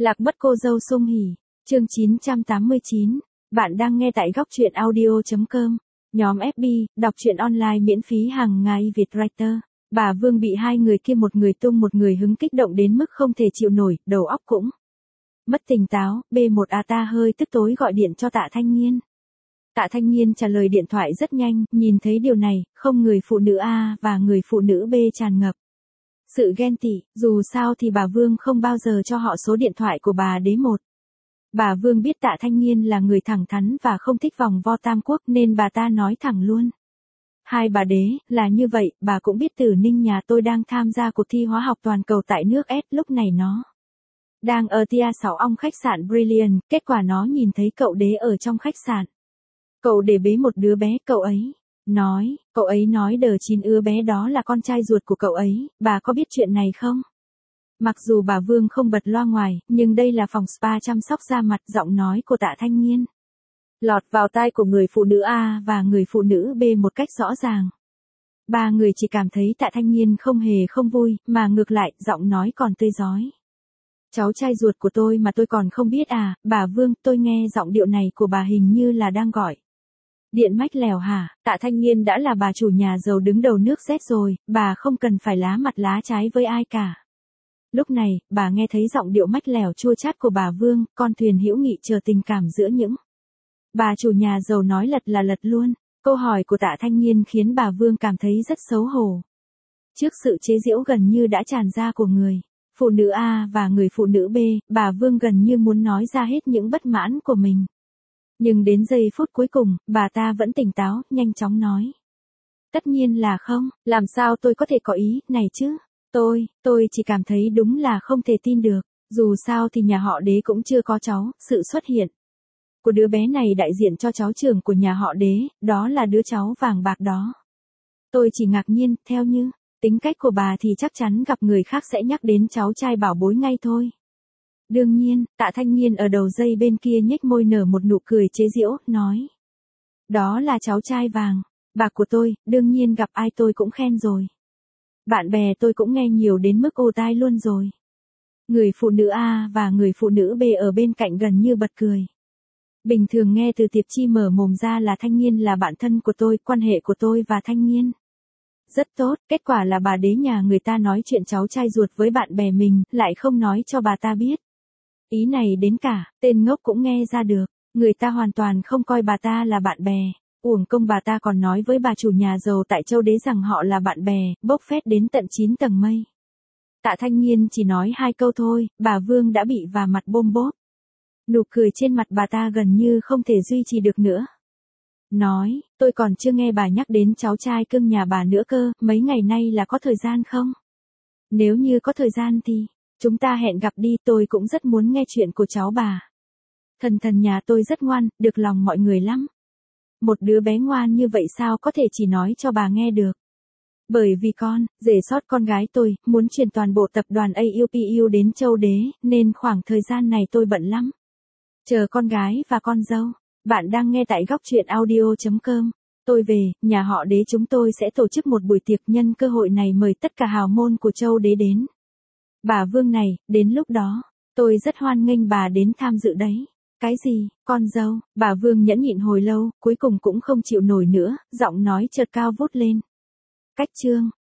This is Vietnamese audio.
Lạc mất cô dâu Sung Hỉ, chương 989, bạn đang nghe tại góc truyện audio.com, nhóm FB, đọc truyện online miễn phí hàng ngày Việt Writer. Bà Vương bị hai người kia một người tung một người hứng kích động đến mức không thể chịu nổi, đầu óc cũng mất tỉnh táo. B1A ta hơi tức tối gọi điện cho Tạ Thanh Nghiên. Tạ Thanh Nghiên trả lời điện thoại rất nhanh, nhìn thấy điều này, không người phụ nữ A và người phụ nữ B tràn ngập sự ghen tị, dù sao thì bà Vương không bao giờ cho họ số điện thoại của bà đế một. Bà Vương biết Tạ Thanh Nghiên là người thẳng thắn và không thích vòng vo tam quốc nên bà ta nói thẳng luôn. Hai bà đế, là như vậy, bà cũng biết Tử Ninh nhà tôi đang tham gia cuộc thi hóa học toàn cầu tại nước S, lúc này nó đang ở Tia 6 ong khách sạn Brilliant, kết quả nó nhìn thấy cậu đế ở trong khách sạn. Cậu để bế một đứa bé, cậu ấy nói đờ 9 đứa bé đó là con trai ruột của cậu ấy, bà có biết chuyện này không? Mặc dù bà Vương không bật loa ngoài, nhưng đây là phòng spa chăm sóc da mặt, giọng nói của Tạ Thanh Nghiên lọt vào tai của người phụ nữ A và người phụ nữ B một cách rõ ràng. Ba người chỉ cảm thấy Tạ Thanh Nghiên không hề không vui, mà ngược lại, giọng nói còn tươi rói. Cháu trai ruột của tôi mà tôi còn không biết à, bà Vương, tôi nghe giọng điệu này của bà hình như là đang gọi điện mách lèo hả? Tạ Thanh Nghiên đã là bà chủ nhà giàu đứng đầu nước Z rồi, bà không cần phải lá mặt lá trái với ai cả. Lúc này, bà nghe thấy giọng điệu mách lèo chua chát của bà Vương, con thuyền hữu nghị chờ tình cảm giữa những bà chủ nhà giàu nói lật là lật luôn. Câu hỏi của Tạ Thanh Nghiên khiến bà Vương cảm thấy rất xấu hổ. Trước sự chế giễu gần như đã tràn ra của người phụ nữ A và người phụ nữ B, bà Vương gần như muốn nói ra hết những bất mãn của mình. Nhưng đến giây phút cuối cùng, bà ta vẫn tỉnh táo, nhanh chóng nói. Tất nhiên là không, làm sao tôi có thể có ý này chứ? Tôi chỉ cảm thấy đúng là không thể tin được. Dù sao thì nhà họ đế cũng chưa có cháu, sự xuất hiện của đứa bé này đại diện cho cháu trưởng của nhà họ đế, đó là đứa cháu vàng bạc đó. Tôi chỉ ngạc nhiên, theo như tính cách của bà thì chắc chắn gặp người khác sẽ nhắc đến cháu trai bảo bối ngay thôi. Đương nhiên, Tạ Thanh Nghiên ở đầu dây bên kia nhếch môi nở một nụ cười chế giễu, nói. Đó là cháu trai vàng bạc của tôi, đương nhiên gặp ai tôi cũng khen rồi. Bạn bè tôi cũng nghe nhiều đến mức ù tai luôn rồi. Người phụ nữ A và người phụ nữ B ở bên cạnh gần như bật cười. Bình thường nghe từ Tiệp Chi mở mồm ra là Thanh Nghiên là bạn thân của tôi, quan hệ của tôi và Thanh Nghiên rất tốt, kết quả là bà đế nhà người ta nói chuyện cháu trai ruột với bạn bè mình, lại không nói cho bà ta biết. Ý này đến cả, tên ngốc cũng nghe ra được, người ta hoàn toàn không coi bà ta là bạn bè. Uổng công bà ta còn nói với bà chủ nhà giàu tại châu đế rằng họ là bạn bè, bốc phét đến tận 9 tầng mây. Tạ Thanh Nghiên chỉ nói 2 câu thôi, bà Vương đã bị vả mặt bôm bốp. Nụ cười trên mặt bà ta gần như không thể duy trì được nữa. Nói, tôi còn chưa nghe bà nhắc đến cháu trai cưng nhà bà nữa cơ, mấy ngày nay là có thời gian không? Nếu như có thời gian thì, chúng ta hẹn gặp đi, tôi cũng rất muốn nghe chuyện của cháu bà. Thần nhà tôi rất ngoan, được lòng mọi người lắm. Một đứa bé ngoan như vậy sao có thể chỉ nói cho bà nghe được? Bởi vì rể sót con gái tôi, muốn chuyển toàn bộ tập đoàn AUPU đến châu đế, nên khoảng thời gian này tôi bận lắm. Chờ con gái và con dâu. Bạn đang nghe tại góc truyện audio.com. Tôi về, nhà họ đế chúng tôi sẽ tổ chức một buổi tiệc, nhân cơ hội này mời tất cả hào môn của châu đế đến. Bà Vương này, đến lúc đó, tôi rất hoan nghênh bà đến tham dự đấy. Cái gì, con dâu? Bà Vương nhẫn nhịn hồi lâu, cuối cùng cũng không chịu nổi nữa, giọng nói chợt cao vút lên. Cách chương